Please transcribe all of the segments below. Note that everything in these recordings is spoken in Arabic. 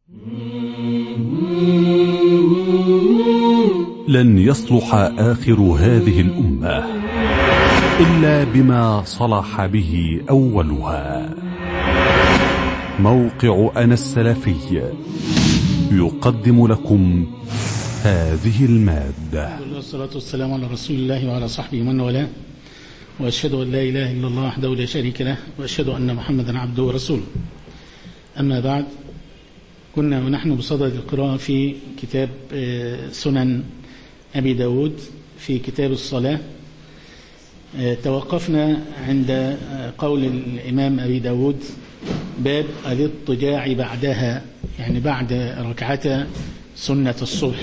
لن يصلح آخر هذه الأمة إلا بما صلح به أولها. موقع أنا السلفي يقدم لكم هذه المادة. والصلاة والسلام على رسول الله وعلى صحبه من والاه، وأشهد أن لا إله إلا الله وحده لا شريك له، وأشهد أن محمدا عبده ورسوله. أما بعد، كنا ونحن بصدد القراءة في كتاب سنن أبي داود في كتاب الصلاة. توقفنا عند قول الإمام أبي داود: باب الاضطجاع بعدها، يعني بعد ركعة سنة الصبح.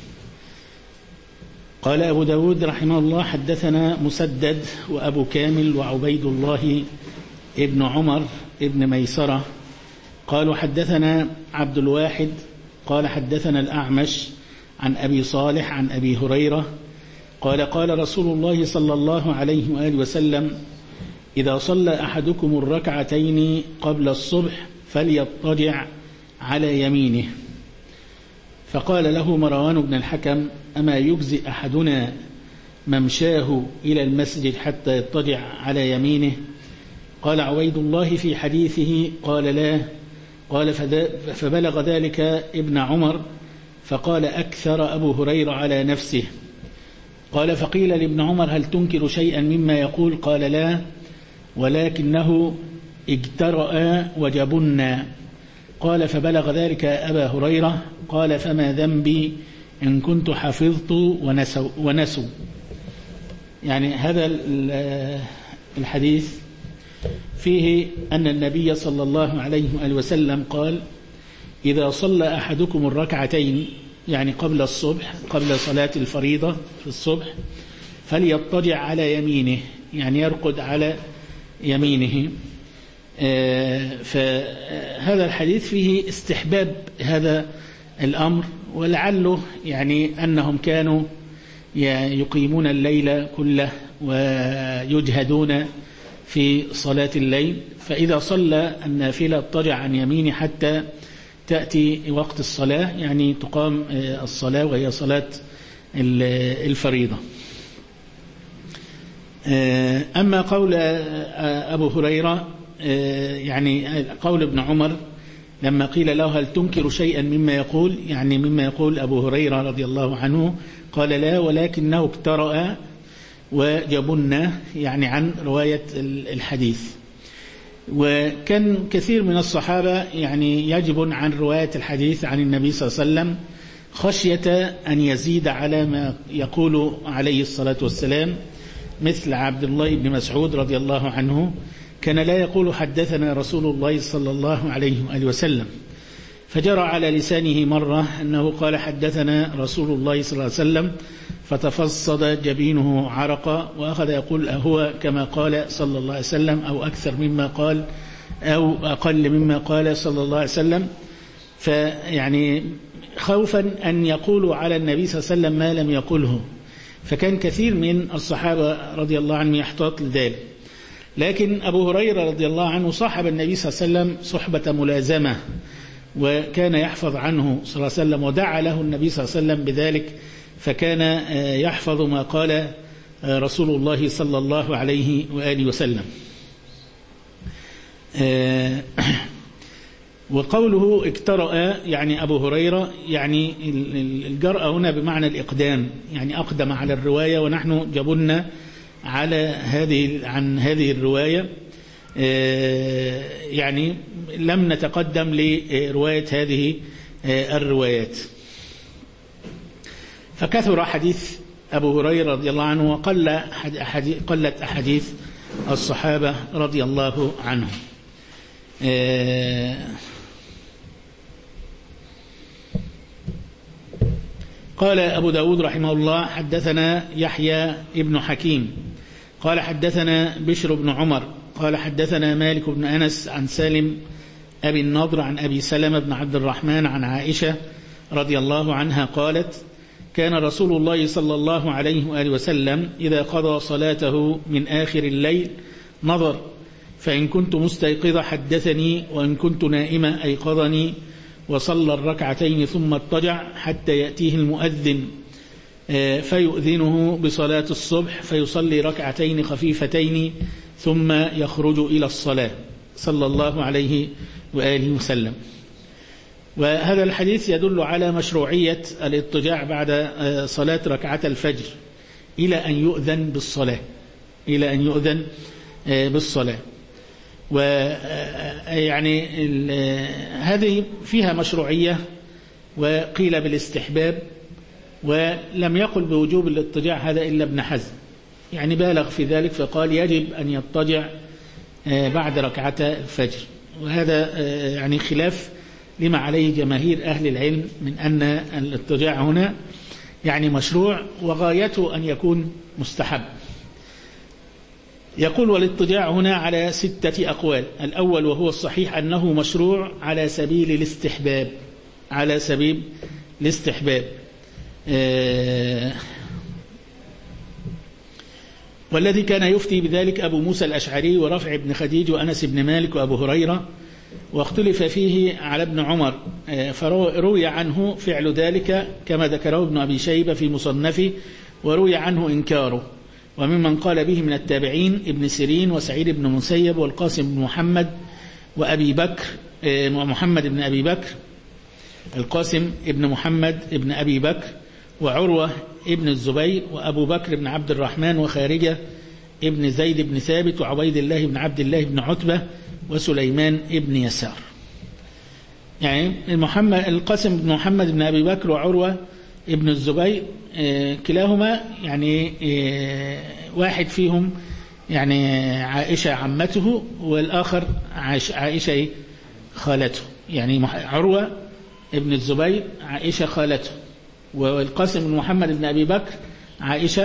قال أبو داود رحمه الله: حدثنا مسدد وأبو كامل وعبيد الله ابن عمر ابن ميسرة قالوا حدثنا عبد الواحد قال حدثنا الأعمش عن أبي صالح عن أبي هريرة قال: قال رسول الله صلى الله عليه وآله وسلم: إذا صلى أحدكم الركعتين قبل الصبح فليضطجع على يمينه. فقال له مروان بن الحكم: أما يجزي أحدنا ممشاه إلى المسجد حتى يضطجع على يمينه؟ قال عبيد الله في حديثه: قال لا. قال: فبلغ ذلك ابن عمر فقال: أكثر أبو هريرة على نفسه. قال: فقيل لابن عمر: هل تنكر شيئا مما يقول؟ قال: لا، ولكنه اجترأ وجبنا. قال: فبلغ ذلك أبا هريرة. قال: فما ذنبي إن كنت حفظت ونسوا. يعني هذا الحديث فيه أن النبي صلى الله عليه وآله وسلم قال: إذا صلى أحدكم الركعتين، يعني قبل الصبح، قبل صلاة الفريضة في الصبح، فليضطجع على يمينه، يعني يرقد على يمينه. فهذا الحديث فيه استحباب هذا الأمر، ولعله يعني أنهم كانوا يقيمون الليل كله ويجهدون في صلاة الليل، فإذا صلى النافلة اضطجع عن يمينه حتى تأتي وقت الصلاة، يعني تقام الصلاة وهي صلاة الفريضة. أما قول أبو هريرة، يعني قول ابن عمر لما قيل له: هل تنكر شيئا مما يقول؟ يعني مما يقول أبو هريرة رضي الله عنه. قال: لا، ولكنه اجترأ وجبنا، يعني عن رواية الحديث. وكان كثير من الصحابة يعني يجب عن رواية الحديث عن النبي صلى الله عليه وسلم خشية أن يزيد على ما يقول عليه الصلاة والسلام، مثل عبد الله بن مسعود رضي الله عنه، كان لا يقول حدثنا رسول الله صلى الله عليه وآله وسلم، فجرى على لسانه مرة أنه قال حدثنا رسول الله صلى الله عليه وسلم، فتفصد جبينه عرقا، وأخذ يقول هو كما قال صلى الله عليه وسلم أو أكثر مما قال أو أقل مما قال صلى الله عليه وسلم، فيعني خوفا أن يقولوا على النبي صلى الله عليه وسلم ما لم يقله، فكان كثير من الصحابة رضي الله عنهم يحتاط لذلك. لكن أبو هريرة رضي الله عنه صاحب النبي صلى الله عليه وسلم صحبة ملازمة، وكان يحفظ عنه صلى الله عليه وسلم، ودعا له النبي صلى الله عليه وسلم بذلك، فكان يحفظ ما قال رسول الله صلى الله عليه وآله وسلم. وقوله اجترأ، يعني أبو هريرة، يعني الجرأة هنا بمعنى الإقدام، يعني أقدم على الرواية، ونحن جبنا على عن هذه الرواية، يعني لم نتقدم لرواية هذه الروايات. فكثر حديث أبو هريرة رضي الله عنه، قلت أحاديث الصحابة رضي الله عنهم. قال أبو داود رحمه الله: حدثنا يحيى ابن حكيم قال حدثنا بشر بن عمر قال حدثنا مالك بن أنس عن سالم أبي النضر عن أبي سلمة بن عبد الرحمن عن عائشة رضي الله عنها قالت: كان رسول الله صلى الله عليه وآله وسلم إذا قضى صلاته من آخر الليل نظر، فإن كنت مستيقظة حدثني، وإن كنت نائمة أيقظني، وصلى الركعتين ثم اضطجع حتى يأتيه المؤذن فيؤذنه بصلاة الصبح فيصلي ركعتين خفيفتين ثم يخرج إلى الصلاة صلى الله عليه وآله وسلم. وهذا الحديث يدل على مشروعية الاضطجاع بعد صلاة ركعة الفجر إلى أن يؤذن بالصلاة. ويعني هذه فيها مشروعية وقيل بالاستحباب، ولم يقل بوجوب الاضطجاع هذا إلا ابن حزم، يعني بالغ في ذلك فقال يجب أن يضطجع بعد ركعة الفجر. وهذا يعني خلاف لما عليه جماهير أهل العلم من أن الاضطجاع هنا يعني مشروع وغايته أن يكون مستحب. يقول والاضطجاع هنا على 6 أقوال. الأول وهو الصحيح أنه مشروع على سبيل الاستحباب، والذي كان يفتي بذلك أبو موسى الأشعري ورافع بن خديج وأنس بن مالك وأبو هريرة، واختلف فيه على ابن عمر، فروي عنه فعل ذلك كما ذكره ابن أبي شيبة في مصنفه، وروي عنه إنكاره. وممن قال به من التابعين ابن سيرين وسعيد بن مسيب والقاسم بن محمد وأبي بكر ومحمد بن أبي بكر، القاسم ابن محمد ابن أبي بكر وعروة ابن الزبير وأبو بكر بن عبد الرحمن وخارجة ابن زيد بن ثابت وعبيد الله بن عبد الله بن عتبة وسليمان ابن يسار. يعني القاسم بن محمد بن أبي بكر وعروة ابن الزبير كلاهما يعني واحد فيهم يعني عائشة عمته والآخر عائشة خالته، يعني عروة ابن الزبير عائشة خالته، والقاسم بن محمد بن أبي بكر عائشة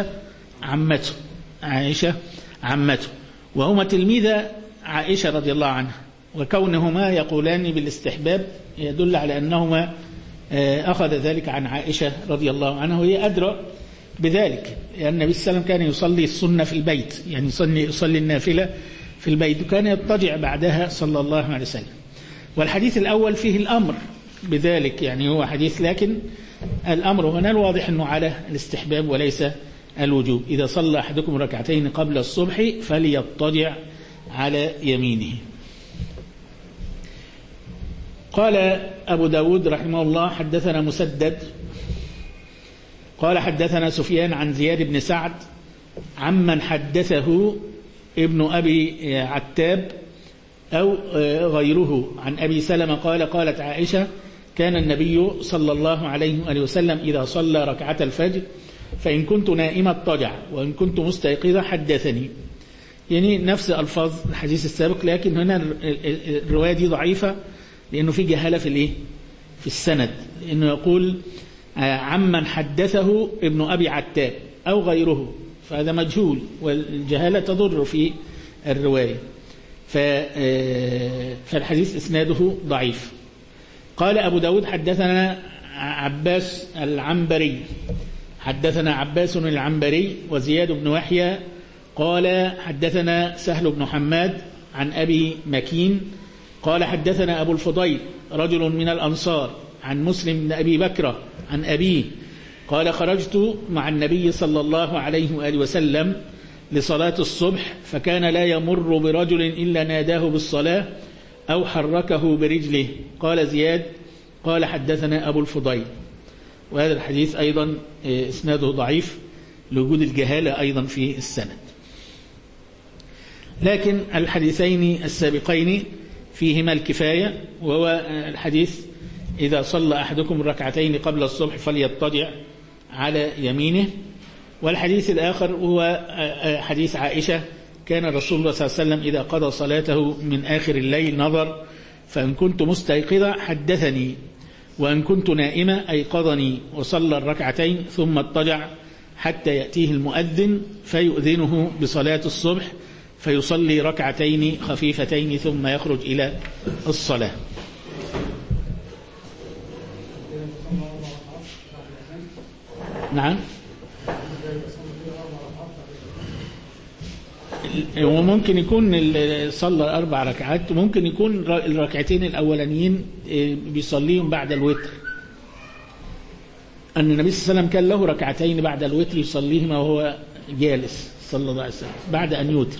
عمته، وهما تلميذ عائشة رضي الله عنها. وكونهما يقولان بالاستحباب يدل على أنهما أخذ ذلك عن عائشة رضي الله عنها، وهي أدرى بذلك، لأن النبي صلى الله عليه وسلم كان يصلي السنة في البيت، يعني يصلي النافلة في البيت، وكان يضطجع بعدها صلى الله عليه وسلم. والحديث الأول فيه الأمر بذلك، يعني هو حديث، لكن الأمر هنا الواضح أنه على الاستحباب وليس الوجوب. إذا صلى أحدكم ركعتين قبل الصبح فليضطجع على يمينه. قال أبو داود رحمه الله حدثنا مسدد قال حدثنا سفيان عن زياد بن سعد عمن حدثه ابن أبي عتاب أو غيره عن أبي سلمة قال قالت عائشة كان النبي صلى الله عليه وآله وسلم إذا صلى ركعة الفجر فإن كنت نائمة اضطجع وإن كنت مستيقظة حدثني، يعني نفس ألفاظ الحديث السابق، لكن هنا الرواية دي ضعيفة لأنه في جهالة في السند، لأنه يقول عمن حدثه ابن أبي عتاب أو غيره، فهذا مجهول والجهالة تضر في الرواية، فالحديث إسناده ضعيف. قال أبو داود حدثنا عباس العنبري حدثنا عباس العنبري وزياد بن وحيى قال حدثنا سهل بن حماد عن أبي مكين قال حدثنا أبو الفضيل رجل من الأنصار عن مسلم بن أبي بكر عن أبيه قال خرجت مع النبي صلى الله عليه وآله وسلم لصلاة الصبح فكان لا يمر برجل إلا ناداه بالصلاة أو حركه برجله. قال زياد قال حدثنا أبو الفضيل. وهذا الحديث أيضا إسناده ضعيف لوجود الجهالة أيضا في السند، لكن الحديثين السابقين فيهما الكفاية، وهو الحديث إذا صلى أحدكم ركعتين قبل الصبح فليضطجع على يمينه، والحديث الآخر هو حديث عائشة كان رسول الله صلى الله عليه وسلم إذا قضى صلاته من آخر الليل نظر فإن كنت مستيقظة حدثني وإن كنت نائمة أيقظني وصلى الركعتين ثم اضطجع حتى يأتيه المؤذن فيؤذنه بصلاة الصبح فيصلي ركعتين خفيفتين ثم يخرج إلى الصلاة. نعم وممكن يكون صلى 4 ركعات، ممكن يكون الركعتين الأولانيين بيصليهم بعد الوتر، أن النبي صلى الله عليه وسلم كان له ركعتين بعد الوتر يصليهما وهو جالس صلى الله عليه وسلم بعد أن يوتر.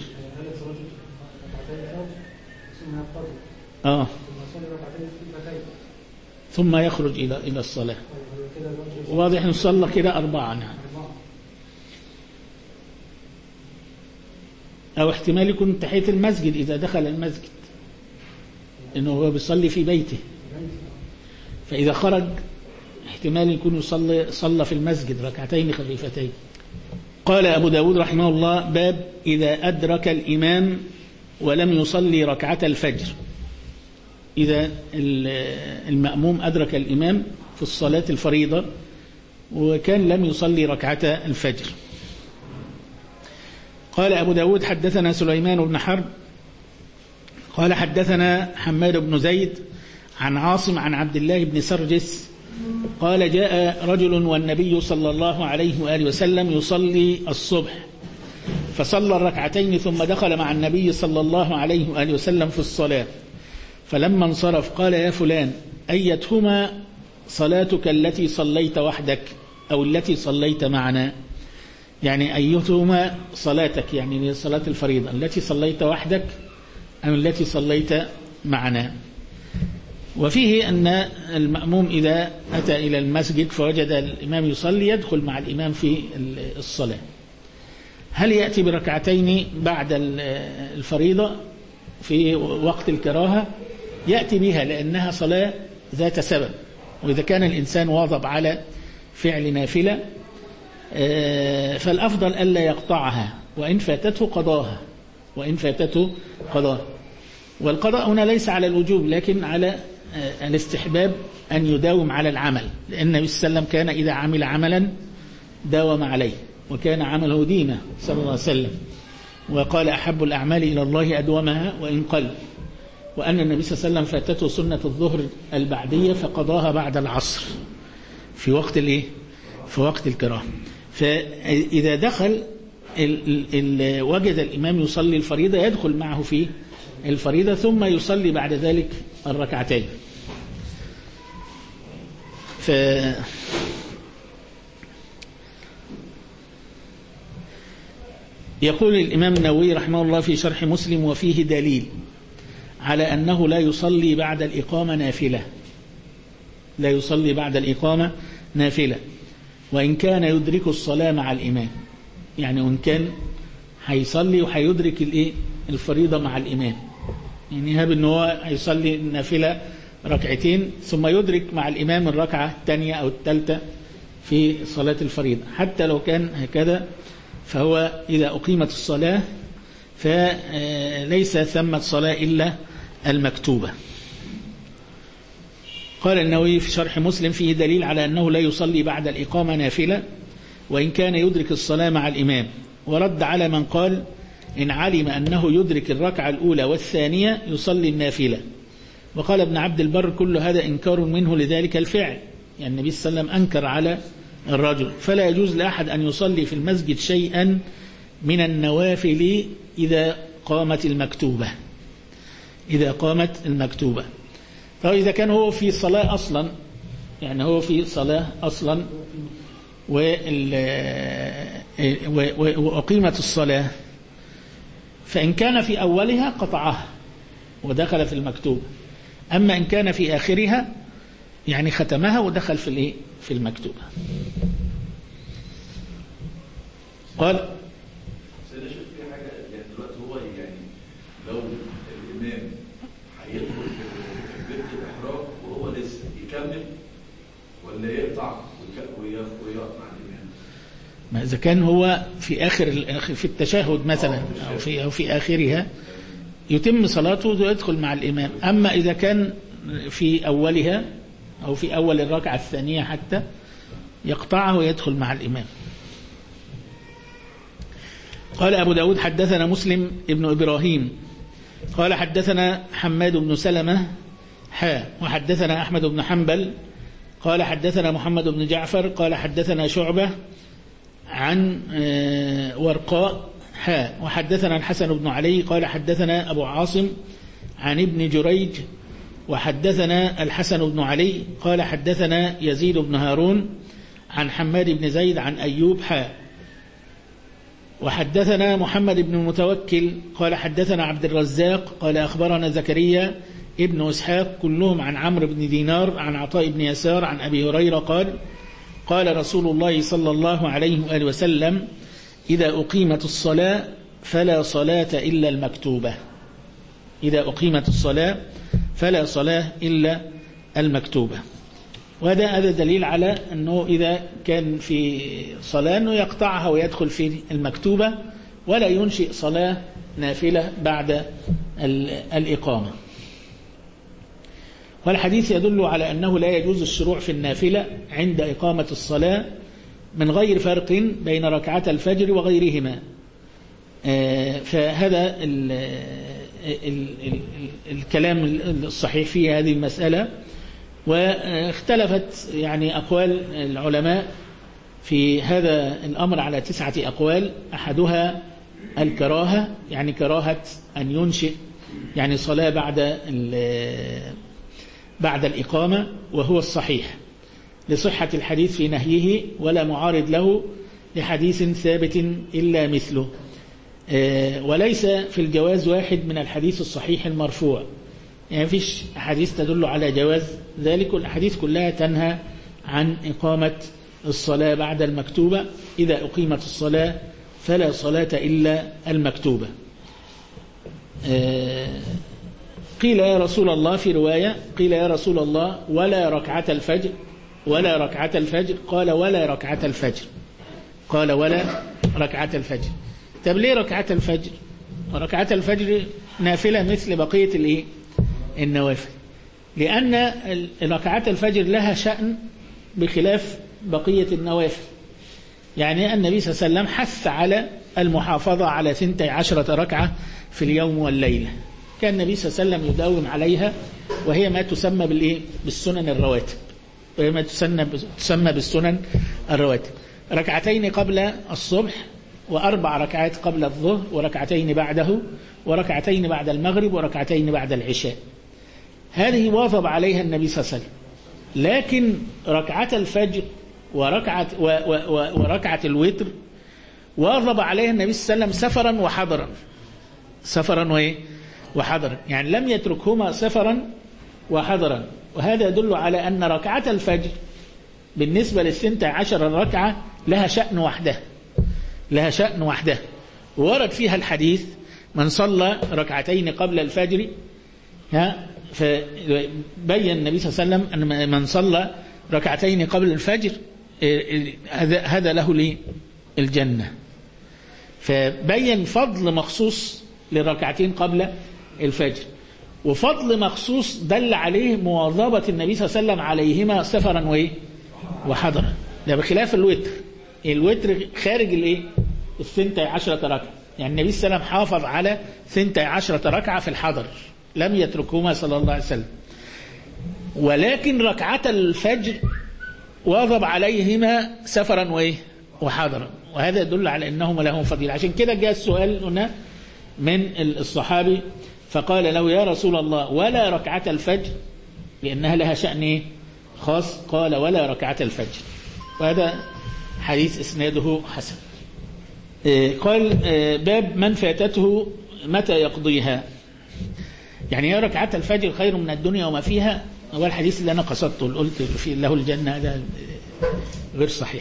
ثم يخرج إلى الصلاة. واضح نصلى كده 4 نعم. أو احتمال يكون تحية المسجد إذا دخل المسجد، إنه هو بيصلي في بيته، فإذا خرج احتمال يكون صلى في المسجد ركعتين خفيفتين. قال أبو داود رحمه الله: باب إذا أدرك الإمام ولم يصلي ركعة الفجر. إذا المأموم أدرك الإمام في الصلاة الفريضة وكان لم يصلي ركعة الفجر. قال أبو داود: حدثنا سليمان بن حرب قال حدثنا حماد بن زيد عن عاصم عن عبد الله بن سرجس قال: جاء رجل والنبي صلى الله عليه وآله وسلم يصلي الصبح، فصلى الركعتين ثم دخل مع النبي صلى الله عليه وآله وسلم في الصلاة، فلما انصرف قال: يا فلان، أيتهما صلاتك التي صليت وحدك أو التي صليت معنا؟ يعني أيتهما صلاتك، يعني صلاة الفريضة التي صليت وحدك أم التي صليت معنا؟ وفيه أن المأموم إذا أتى إلى المسجد فوجد الإمام يصلي يدخل مع الإمام في الصلاة. هل يأتي بركعتين بعد الفريضة في وقت الكراهة؟ يأتي بها لأنها صلاة ذات سبب، وإذا كان الإنسان واظب على فعل نافلة فالأفضل ألا يقطعها، وإن فاتته قضاها، والقضاء هنا ليس على الوجوب لكن على الاستحباب أن يداوم على العمل، لأن النبي صلى الله عليه وسلم كان إذا عمل عملا داوم عليه، وكان عمله ديمة صلى الله عليه وسلم، وقال: أحب الأعمال إلى الله أدومها وإن قل. وأن النبي صلى الله عليه وسلم فاتته سنة الظهر البعدية فقضاها بعد العصر في وقت الكراهة. فإذا دخل وجد الإمام يصلي الفريضة يدخل معه في الفريضة ثم يصلي بعد ذلك الركعتين. يقول الإمام النووي رحمه الله في شرح مسلم: وفيه دليل على أنه لا يصلي بعد الإقامة نافلة، وإن كان يدرك الصلاة مع الإمام. يعني وإن كان هيصلي وهيدرك الفريضة مع الإمام، يعني هاب أنه هو هيصلي النافلة ركعتين ثم يدرك مع الإمام الركعة الثانية أو الثالثة في صلاة الفريضة، حتى لو كان هكذا فهو إذا أقيمت الصلاة فليس ثمة صلاة إلا المكتوبة. قال النووي في شرح مسلم: فيه دليل على أنه لا يصلي بعد الإقامة نافلة وإن كان يدرك الصلاة مع الإمام، ورد على من قال إن علم أنه يدرك الركعة الأولى والثانية يصلي النافلة. وقال ابن عبد البر: كل هذا إنكار منه لذلك الفعل، يعني النبي صلى الله عليه وسلم أنكر على الرجل، فلا يجوز لأحد أن يصلي في المسجد شيئا من النوافل إذا قامت المكتوبة. فإذا كان هو في صلاة أصلا، يعني هو في صلاة أصلا وأقيمت الصلاة، فإن كان في أولها قطعها ودخل في المكتوبة، أما إن كان في آخرها يعني ختمها ودخل في المكتوبة. قال سيدنا شوف في حاجة، يعني دلوقتي هو يعني لو الإمام هيدخل في تكبيرة الإحرام وهو لسه يكمل ولا يقطع ويقف مع الإمام؟ ما إذا كان هو في التشهد مثلا أو في آخرها يتم صلاته ويدخل مع الإمام. أما إذا كان في أولها أو في أول الركعة الثانية حتى يقطعه ويدخل مع الإمام. قال أبو داود: حدثنا مسلم ابن إبراهيم قال حدثنا حماد بن سلمة وحدثنا أحمد بن حنبل قال حدثنا محمد بن جعفر قال حدثنا شعبة عن ورقاء وحدثنا الحسن بن علي قال حدثنا أبو عاصم عن ابن جريج وحدثنا الحسن بن علي قال حدثنا يزيد بن هارون عن حماد بن زيد عن أيوب وحدثنا محمد بن المتوكل قال حدثنا عبد الرزاق قال أخبرنا زكريا ابن إسحاق كلهم عن عمرو بن دينار عن عطاء بن يسار عن أبي هريرة قال قال رسول الله صلى الله عليه وآله وسلم إذا أقيمت الصلاة فلا صلاة إلا المكتوبة. إذا أقيمت الصلاة فلا صلاة إلا المكتوبة. وهذا دليل على أنه إذا كان في صلاة أنه يقطعها ويدخل في المكتوبة ولا ينشئ صلاة نافلة بعد الإقامة. والحديث يدل على أنه لا يجوز الشروع في النافلة عند إقامة الصلاة من غير فرق بين ركعة الفجر وغيرهما. فهذا الكلام الصحيح في هذه المسألة. واختلفت يعني أقوال العلماء في هذا الأمر على 9 أقوال. أحدها الكراهة، يعني كراهة أن ينشئ يعني صلاة بعد الإقامة، وهو الصحيح لصحة الحديث في نهيه ولا معارض له لحديث ثابت إلا مثله. وليس في الجواز واحد من الحديث الصحيح المرفوع، يعني فيش حديث تدل على جواز ذلك. الأحاديث كلها تنهى عن إقامة الصلاة بعد المكتوبة. إذا أقيمت الصلاة فلا صلاة إلا المكتوبة. قيل يا رسول الله، في رواية قيل يا رسول الله ولا ركعة الفجر، ولا ركعة الفجر؟ قال ولا ركعة الفجر. قال ولا ركعة الفجر. طب ليه ركعة الفجر؟ ركعة الفجر نافلة مثل بقية النوافل، لأن ركعة الفجر لها شأن بخلاف بقية النوافل. يعني النبي صلى الله عليه وسلم حث على المحافظة على 12 ركعة في اليوم والليلة. كان النبي صلى الله عليه وسلم يداوم عليها، وهي ما تسمى بالسنن الرواتب، وهي ما تسمى بالسنن الرواتب. ركعتين قبل الصبح، و4 ركعات قبل الظهر، وركعتين بعده، وركعتين بعد المغرب، وركعتين بعد العشاء. هذه واظب عليها النبي صلى الله عليه وسلم. لكن ركعة الفجر وركعة الوتر واظب عليها النبي صلى الله عليه وسلم سفرا وحضرا. سفرا وحضرا، يعني لم يتركهما سفرا وحضرا. وهذا يدل على أن ركعة الفجر بالنسبة ل12 ركعة لها شأن وحده، لها شأن وحده. ورد فيها الحديث من صلى ركعتين قبل الفجر، فبين النبي صلى الله عليه وسلم أن من صلى ركعتين قبل الفجر هذا له الجنة. فبين فضل مخصوص للركعتين قبل الفجر، وفضل مخصوص دل عليه مواظبة النبي صلى الله عليه وسلم عليهما سفرا وحضرا. ده بخلاف الوتر. الوتر خارج 12 ركعة، يعني النبي صلى الله عليه وسلم حافظ على 12 ركعة في الحضر، لم يتركهما صلى الله عليه وسلم. ولكن ركعة الفجر واظب عليهما سفرا وحضرا، وهذا يدل على أنهما لهم فضيلة. عشان كده جاء السؤال هنا من الصحابي فقال له يا رسول الله ولا ركعة الفجر، لأنها لها شأن خاص. قال ولا ركعة الفجر. وهذا حديث إسناده حسن. قال باب من فاتته متى يقضيها. يعني يا ركعة الفجر خير من الدنيا وما فيها، هو الحديث اللي أنا قصدته اللي قلت فيه له الجنة، هذا غير صحيح.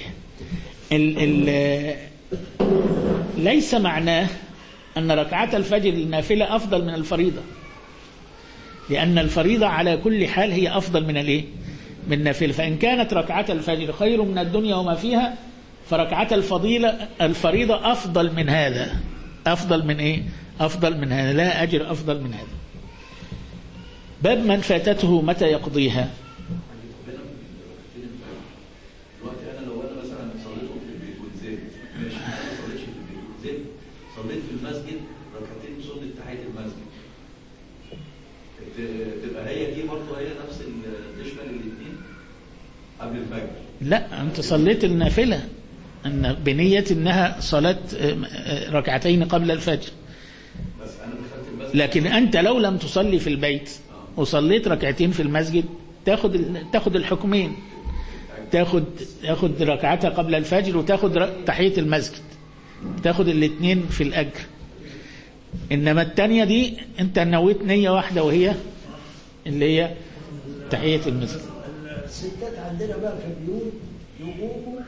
ليس معناه أن ركعة الفجر النافلة أفضل من الفريضة، لأن الفريضة على كل حال هي أفضل من النافلة. فإن كانت ركعة الفجر خير من الدنيا وما فيها، فركعة الفريضة أفضل من هذا. أفضل من أفضل من هذا، لا أجر أفضل من هذا. باب من فاتته متى يقضيها. صليت في المسجد ركعتين سنة تحية المسجد، تبقى هي دي برضه هي نفس تشمل الاثنين قبل الفجر؟ لا، أنت صليت النافلة أن بنية أنها صلاة ركعتين قبل الفجر. بس انا دخلت المسجد لكن أنت لو لم تصلي في البيت وصليت ركعتين في المسجد تاخد الحكمين، تاخد ركعتها قبل الفجر وتاخد تحية المسجد، تاخد الاثنين في الأجر. إنما التانية دي أنت نويت نية واحدة وهي اللي هي تحية المسجد. الستات عندنا بقى في البيوت يقوموا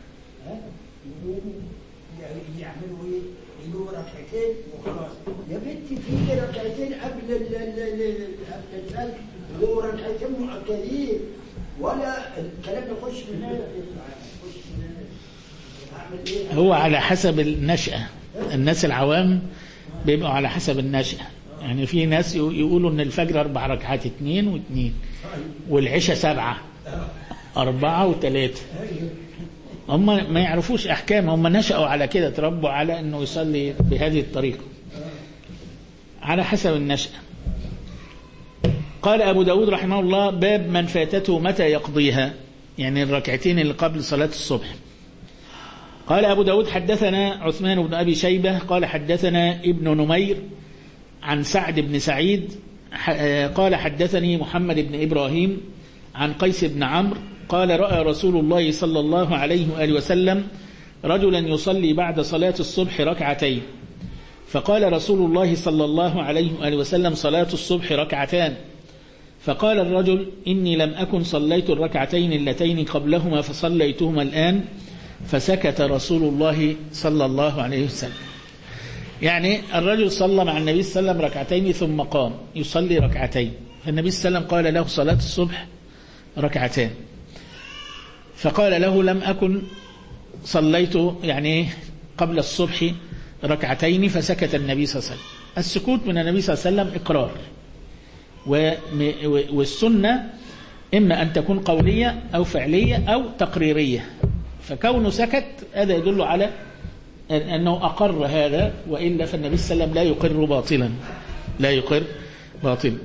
يعني يعملوا ايه؟ يجوا ركعتين وخلاص. يا بنتي في ركعتين قبل الفجر وركعتين مؤكدين، ولا الكلام يخش من هنا يخش من هنا. اعمل ايه؟ هو على حسب النشأة، الناس العوام بيبقوا على حسب النشأة. يعني في ناس يقولوا ان الفجر 4 ركعات 2 و2 والعشاء 7 4 و3. هم ما يعرفوش احكام، هم نشأوا على كده، تربوا على انه يصلي بهذه الطريقة على حسب النشأة. قال أبو داود رحمه الله: باب من فاتته متى يقضيها، يعني الركعتين اللي قبل صلاة الصبح. قال أبو داود: حدثنا عثمان بن أبي شيبة قال حدثنا ابن نمير عن سعد بن سعيد قال حدثني محمد بن إبراهيم عن قيس بن عمرو قال: رأى رسول الله صلى الله عليه وآله وسلم رجلا يصلي بعد صلاة الصبح ركعتين، فقال رسول الله صلى الله عليه وآله وسلم: صلاة الصبح ركعتان. فقال الرجل: إني لم أكن صليت الركعتين اللتين قبلهما فصليتهما الآن. فسكت رسول الله صلى الله عليه وسلم. يعني الرجل صلى مع النبي صلى الله عليه وسلم ركعتين ثم قام يصلي ركعتين، فالنبي صلى الله عليه وسلم قال له: صلاة الصبح ركعتان. فقال له: لم أكن صليت يعني قبل الصبح ركعتين. فسكت النبي صلى الله عليه وسلم. السكوت من النبي صلى الله عليه وسلم إقرار، والسنة إما أن تكون قولية أو فعلية أو تقريرية. فكونه سكت هذا يدل على أنه أقر هذا، وإلا فالنبي صلى الله عليه وسلم لا يقر باطلا، لا يقر باطلا.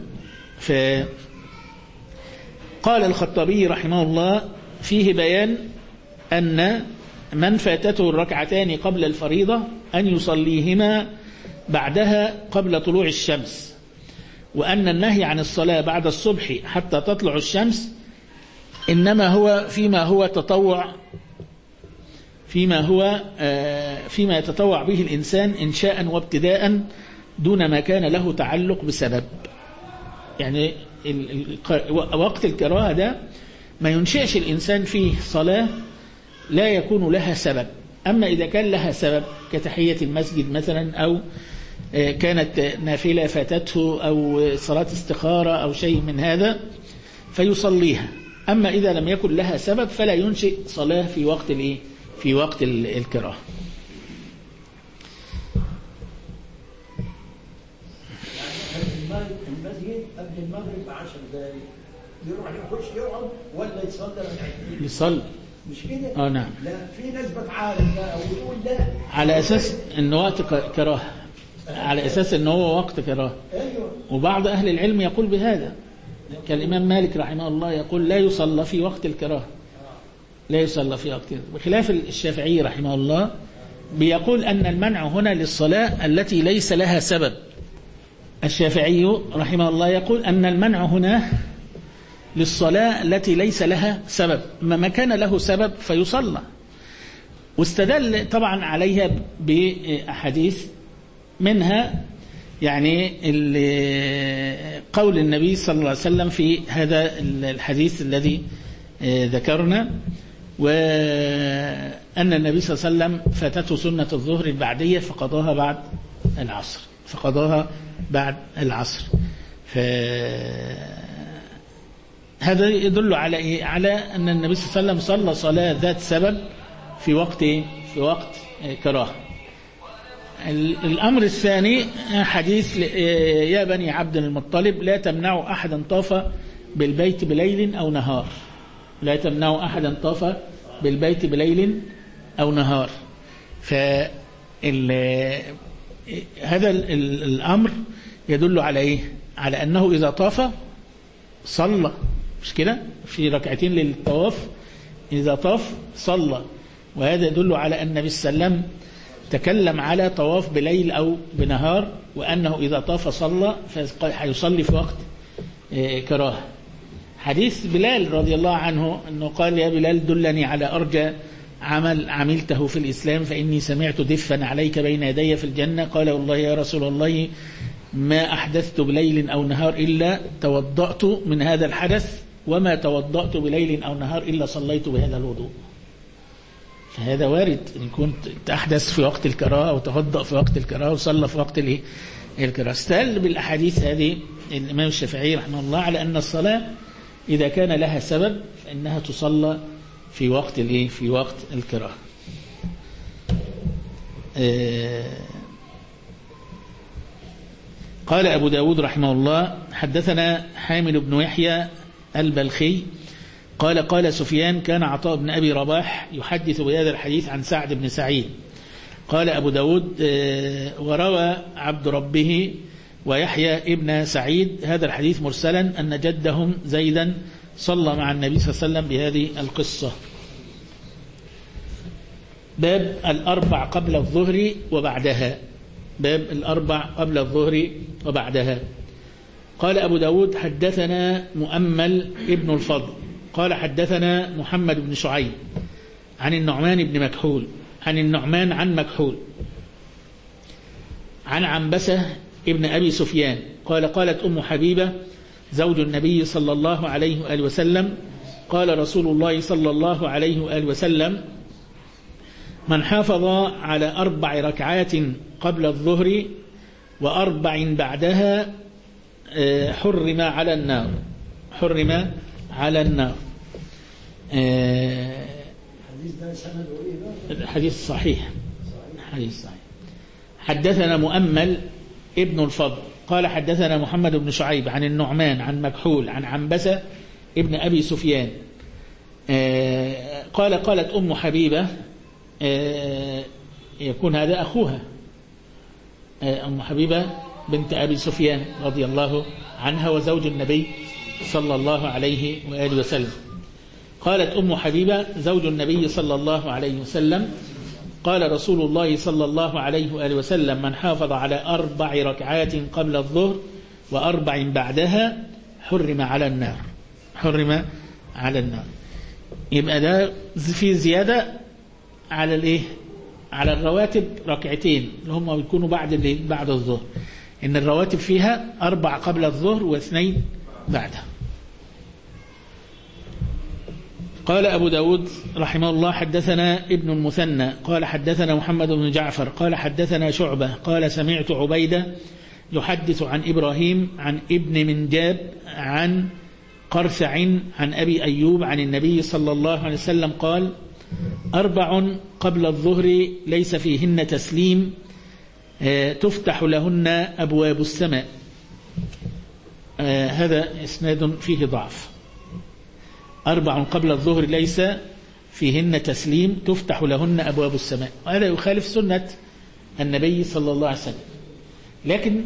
قال الخطابي رحمه الله: فيه بيان أن من فاتته الركعتان قبل الفريضة أن يصليهما بعدها قبل طلوع الشمس، وأن النهي عن الصلاة بعد الصبح حتى تطلع الشمس إنما هو فيما يتطوع به الإنسان إنشاء وابتداء دون ما كان له تعلق بسبب. يعني وقت الكراهة ده ما ينشئش الإنسان فيه صلاة لا يكون لها سبب. أما إذا كان لها سبب كتحية المسجد مثلا، أو كانت نافلة فاتته، أو صلاة استخارة أو شيء من هذا فيصليها. أما إذا لم يكن لها سبب فلا ينشئ صلاة في وقت الكراهة. المسجد قبل المغرب ب10 دقائق يروح يخش يقعد ولا يصلي ركعتين؟ يصلي. مش كده؟ نعم. لا، في ناس بتعارض بقى وتقول لا على أساس أنه وقت كراهة، على أساس أنه هو وقت كراهة. ايوه. وبعض أهل العلم يقول بهذا، كالإمام مالك رحمه الله يقول: لا يصلى في وقت الكراهة، لا يصلى في وقت الكراهة. بخلاف الشافعي رحمه الله بيقول أن المنع هنا للصلاة التي ليس لها سبب. الشافعي رحمه الله يقول أن المنع هنا للصلاة التي ليس لها سبب، ما كان له سبب فيصلى. واستدل طبعا عليها بأحاديث، منها يعني قول النبي صلى الله عليه وسلم في هذا الحديث الذي ذكرنا، وأن النبي صلى الله عليه وسلم فاتته سنة الظهر البعدية فقضاها بعد العصر. هذا يدل على إيه؟ على أن النبي صلى الله عليه وسلم صلى صلاة ذات سبب في وقت كراهة. الأمر الثاني حديث: يا بني عبد المطلب لا تمنعوا أحدا طاف بالبيت بليل أو نهار، لا تمنعوا أحدا طاف بالبيت بليل أو نهار. هذا الأمر يدل على إيه؟ على أنه إذا طاف صلى، مش كده؟ في ركعتين للطواف، إذا طاف صلى، وهذا يدل على أن النبي صلى الله عليه وسلم تكلم على طواف بليل أو بنهار، وأنه إذا طاف صلى فيصلي في وقت كراهة. حديث بلال رضي الله عنه أنه قال يا بلال دلني على أرجى عمل عملته في الإسلام فإني سمعت دفا عليك بين يدي في الجنة. قال والله يا رسول الله ما أحدثت بليل أو نهار إلا توضأت من هذا الحدث، وما توضأت بليل أو نهار إلا صليت بهذا الوضوء. فهذا وارد إن كنت تحدث في وقت الكراهة أو توضأ في وقت الكراهة وصلى في وقت الكراهة. استدل بالأحاديث هذه الإمام الشافعي رحمه الله على أن الصلاة إذا كان لها سبب فإنها تصلى في وقت في وقت الكراهة. قال أبو داود رحمه الله حدثنا حامل بن يحيى البلخي قال قال سفيان كان عطاء بن أبي رباح يحدث بهذا الحديث عن سعد بن سعيد. قال أبو داود وروى عبد ربه ويحيى ابن سعيد هذا الحديث مرسلا أن جدهم زيدا صلى مع النبي صلى الله عليه وسلم بهذه القصة. باب الأربع قبل الظهر وبعدها. باب الأربع قبل الظهر وبعدها. قال أبو داود حدثنا مؤمل ابن الفضل قال حدثنا محمد بن شعيب عن النعمان بن مكحول عن النعمان عن مكحول عن عنبسة ابن أبي سفيان قال قالت أم حبيبة زوج النبي صلى الله عليه وآله وسلم قال رسول الله صلى الله عليه وآله وسلم من حافظ على 4 ركعات قبل الظهر و4 بعدها حرم على النار. حرم على النار. الحديث صحيح. حديث صحيح. حدثنا مؤمل ابن الفضل قال حدثنا محمد بن شعيب عن النعمان عن مكحول عن عنبسة ابن أبي سفيان قال قالت أم حبيبة يكون هذا أخوها أم حبيبة بنت أبي سفيان رضي الله عنها وزوج النبي صلى الله عليه وآله وسلم. قالت أم حبيبة زوج النبي صلى الله عليه وسلم قال رسول الله صلى الله عليه وآله وسلم من حافظ على 4 ركعات قبل الظهر و4 بعدها حرم على النار. حرم على النار. يبقى ده في زيادة على الايه على الرواتب ركعتين اللي هم بيكونوا بعد الظهر. ان الرواتب فيها 4 قبل الظهر و2 بعدها. قال أبو داود رحمه الله حدثنا ابن المثنى قال حدثنا محمد بن جعفر قال حدثنا شعبة قال سمعت عبيدة يحدث عن إبراهيم عن ابن منجاب عن قرثع عن أبي أيوب عن النبي صلى الله عليه وسلم قال 4 قبل الظهر ليس فيهن تسليم تفتح لهن أبواب السماء. هذا إسناد فيه ضعف. 4 قبل الظهر ليس فيهن تسليم تفتح لهن أبواب السماء. وهذا يخالف سنة النبي صلى الله عليه وسلم، لكن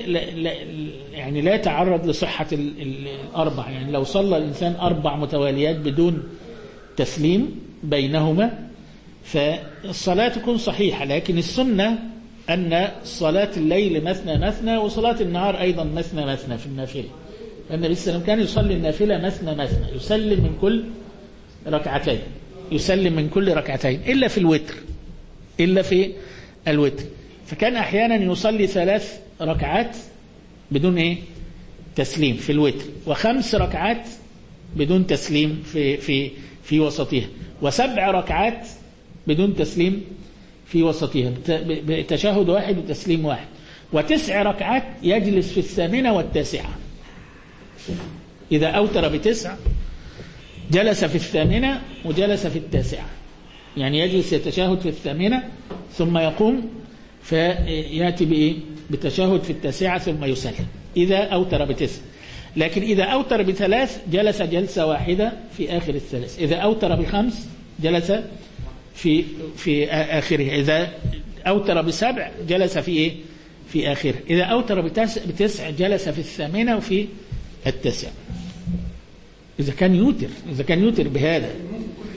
لا يتعرض لصحة 4. يعني لو صلى الإنسان 4 متواليات بدون تسليم بينهما فالصلاة تكون صحيحة، لكن السنة أن صلاة الليل مثنى وصلاة النهار أيضا مثنى في النافلة. النبي صلى الله عليه وسلم كان يصلي النافلة مثنى يسلم من كل ركعتين، يسلم من كل ركعتين إلا في الوتر. فكان أحيانا يصلي 3 ركعات بدون تسليم في الوتر، و5 ركعات بدون تسليم في وسطها، و7 ركعات بدون تسليم في وسطها بتشهد واحد وتسليم واحد، و9 ركعات يجلس في 8 والتاسعة. إذا أوتر ب9 جلس في 8 وجلس في 9، يعني يجلس يتشهد في 8 ثم يقوم فيأتي بتشهد في 9 ثم يسلم إذا أوتر ب9. لكن إذا أوتر ب3 جلس جلسة واحدة في آخر ال3. إذا أوتر ب5 جلس في آخره. إذا أوتر ب7 جلس في آخره. إذا أوتر ب9 جلس في 8 وفي 9. إذا كان يوتر بهذا.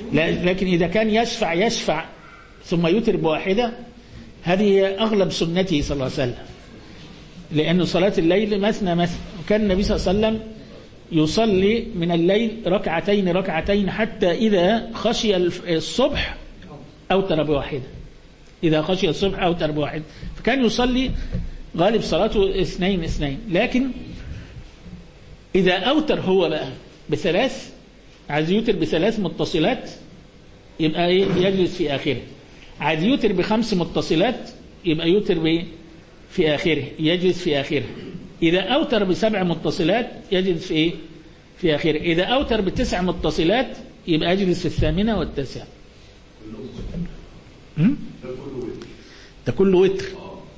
لكن إذا كان يشفع ثم يوتر بواحدة، هذه أغلب سنته صلى الله عليه وسلم، لأن صلاة الليل مثنى، وكان النبي صلى الله عليه وسلم يصلي من الليل ركعتين حتى إذا خشي الصبح أوتر بواحدة، إذا خشي الصبح أوتر بواحدة، فكان يصلي غالب صلاته 2 لكن إذا أوتر هو بقى بثلاث، عايز يوتر ب3 متصلات يبقى يجلس في آخره، عايز يوتر ب5 متصلات يبقى يوتر في آخره، يجلس في آخره. إذا أوتر ب7 متصلات يجلس في آخره. إذا أوتر ب9 متصلات يبقى يجلس في 8 والتاسعة. ده كله وتر،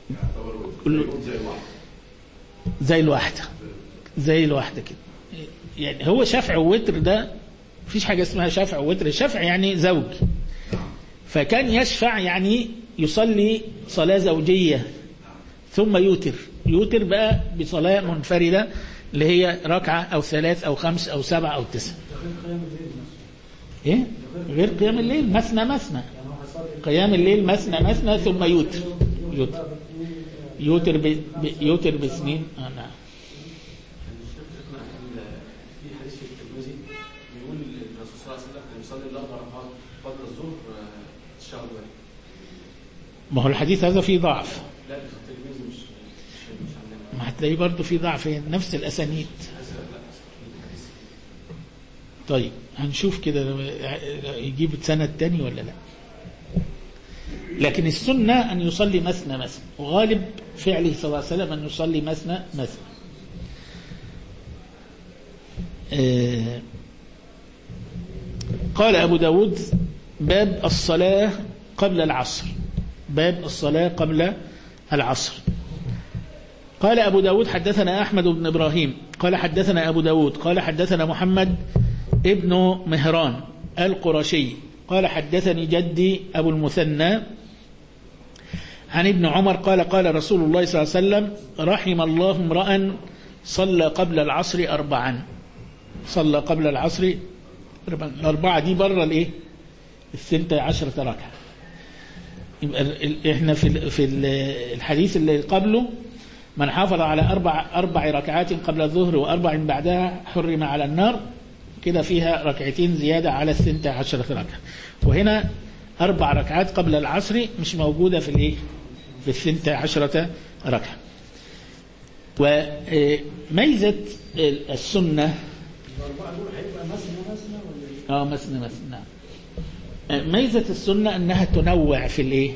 زي الواحدة كده. يعني هو شفع ووتر، ده مفيش حاجة اسمها شفع ووتر. شفع يعني زوج، فكان يشفع يعني يصلي صلاة زوجية ثم يوتر بقى بصلاة منفردة اللي هي ركعة أو 3 أو 5 أو 7 أو 9. إيه؟ غير قيام الليل مثنى. قيام الليل مثنى ثم يوتر بسنين. نعم. في حديث في الترمذي بيقول الرسول صلى الله عليه وسلم كان يصلي ال4 ركعات قبل الظهر الشهر واحد. ما هو الحديث هذا فيه ضعف. لا في الترمذي مش عندنا. ما هتلاقيه برضه فيه ضعف، نفس الأسانيد. طيب هنشوف كده يجيب سند تاني ولا لا. لكن السنة أن يصلي مثنى، وغالب فعله صلى الله عليه وسلم أن يصلي مثنى. قال أبو داود: باب الصلاة قبل العصر. قال أبو داود: حدثنا أحمد بن إبراهيم قال حدثنا أبو داود قال حدثنا محمد ابن مهران القرشي قال حدثني جدي أبو المثنى عن ابن عمر قال رسول الله صلى الله عليه وسلم: رحم الله امرأ صلى قبل العصر 4. صلى قبل العصر 4 دي بره 12 ركعة. يبقى احنا في الحديث اللي قبله: من حافظ على 4 ركعات قبل الظهر و4 بعدها حرم على النار. كده فيها 2 ركعتين زيادة على 12 ركعة. وهنا 4 ركعات قبل العصر مش موجودة في 12 ركعة. وميزة السنة مثنى. ميزة السنة أنها تنوع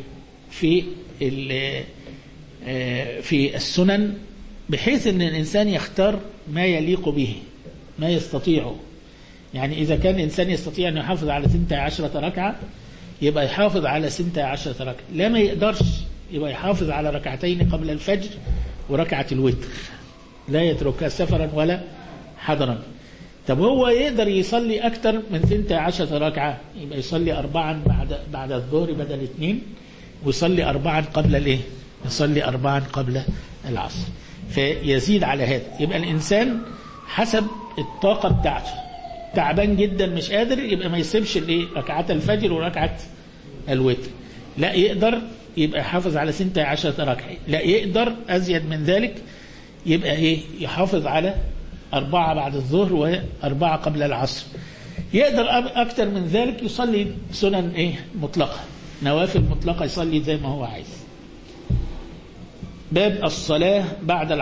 في السنن، بحيث أن الإنسان يختار ما يليق به، ما يستطيعه. يعني إذا كان الإنسان يستطيع أن يحافظ على 12 ركعة يبقى يحافظ على 12 ركعة. لا ما يقدرش يبقى يحافظ على 2 ركعتين قبل الفجر وركعة الوتر، لا يتركها سفرا ولا حضرا. طب هو يقدر يصلي أكثر من 12 ركعة، يبقى يصلي 4 بعد الظهر بدل 2، ويصلي 4 قبل يصلي 4 قبل العصر، فيزيد على هذا. يبقى الإنسان حسب الطاقة بتاعته، تعبان جدا مش قادر يبقى ما يسيبش ركعات الفجر وركعة الوتر، لا يقدر يبقى يحافظ على 12 ركعة، لا يقدر أزيد من ذلك يبقى يحافظ على 4 بعد الظهر و4 قبل العصر. يقدر أكثر من ذلك يصلي سنن مطلقة، نوافل مطلقة، يصلي زي ما هو عايز. باب الصلاة بعد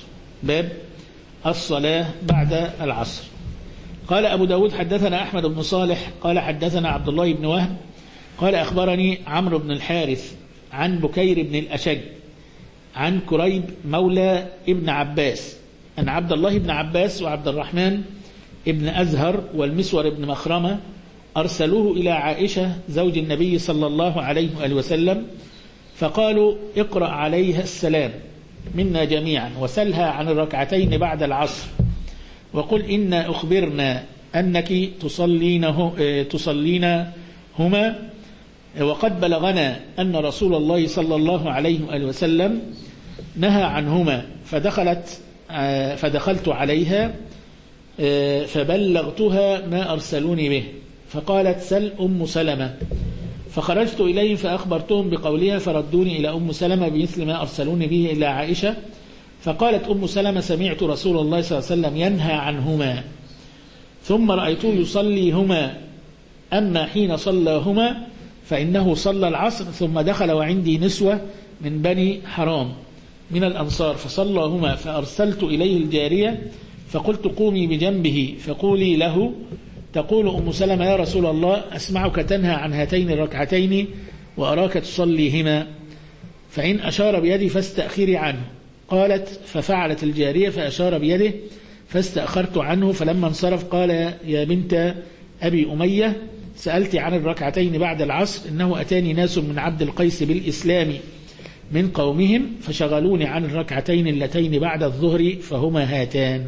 العصر. قال أبو داود: حدثنا أحمد بن صالح قال حدثنا عبد الله بن وهب قال أخبرني عمرو بن الحارث عن بكير بن الأشج عن كريب مولى ابن عباس أن عبد الله بن عباس وعبد الرحمن ابن أزهر والمسور ابن مخرمة أرسلوه إلى عائشة زوج النبي صلى الله عليه وآله وسلم، فقالوا: اقرأ عليها السلام منا جميعا وسلها عن 2 بعد العصر، وقل إنا أخبرنا أنك تصلينهما، وقد بلغنا أن رسول الله صلى الله عليه وآله وسلم نهى عنهما، فدخلت عليها فبلغتها ما أرسلوني به، فقالت سل أم سلمة، فخرجت إليه فأخبرتهم بقولها فردوني إلى أم سلمة بمثل ما أرسلوني به إلى عائشة. فقالت أم سلمة سمعت رسول الله صلى الله عليه وسلم ينهى عنهما ثم رأيته يصليهما، أما حين صلاهما فإنه صلى العصر ثم دخل وعندي نسوة من بني حرام من الأنصار فصلاهما، فأرسلت إليه الجارية فقلت قومي بجنبه فقولي له تقول أم سلمة يا رسول الله أسمعك تنهى عن هاتين الركعتين وأراك تصليهما، فإن أشار بيدي فاستأخري عنه. قالت ففعلت الجارية فأشار بيده فاستأخرت عنه، فلما انصرف قال يا بنت أبي أمية سألت عن الركعتين بعد العصر، إنه أتاني ناس من عبد القيس بالإسلام من قومهم فشغلوني عن الركعتين اللتين بعد الظهر فهما هاتان.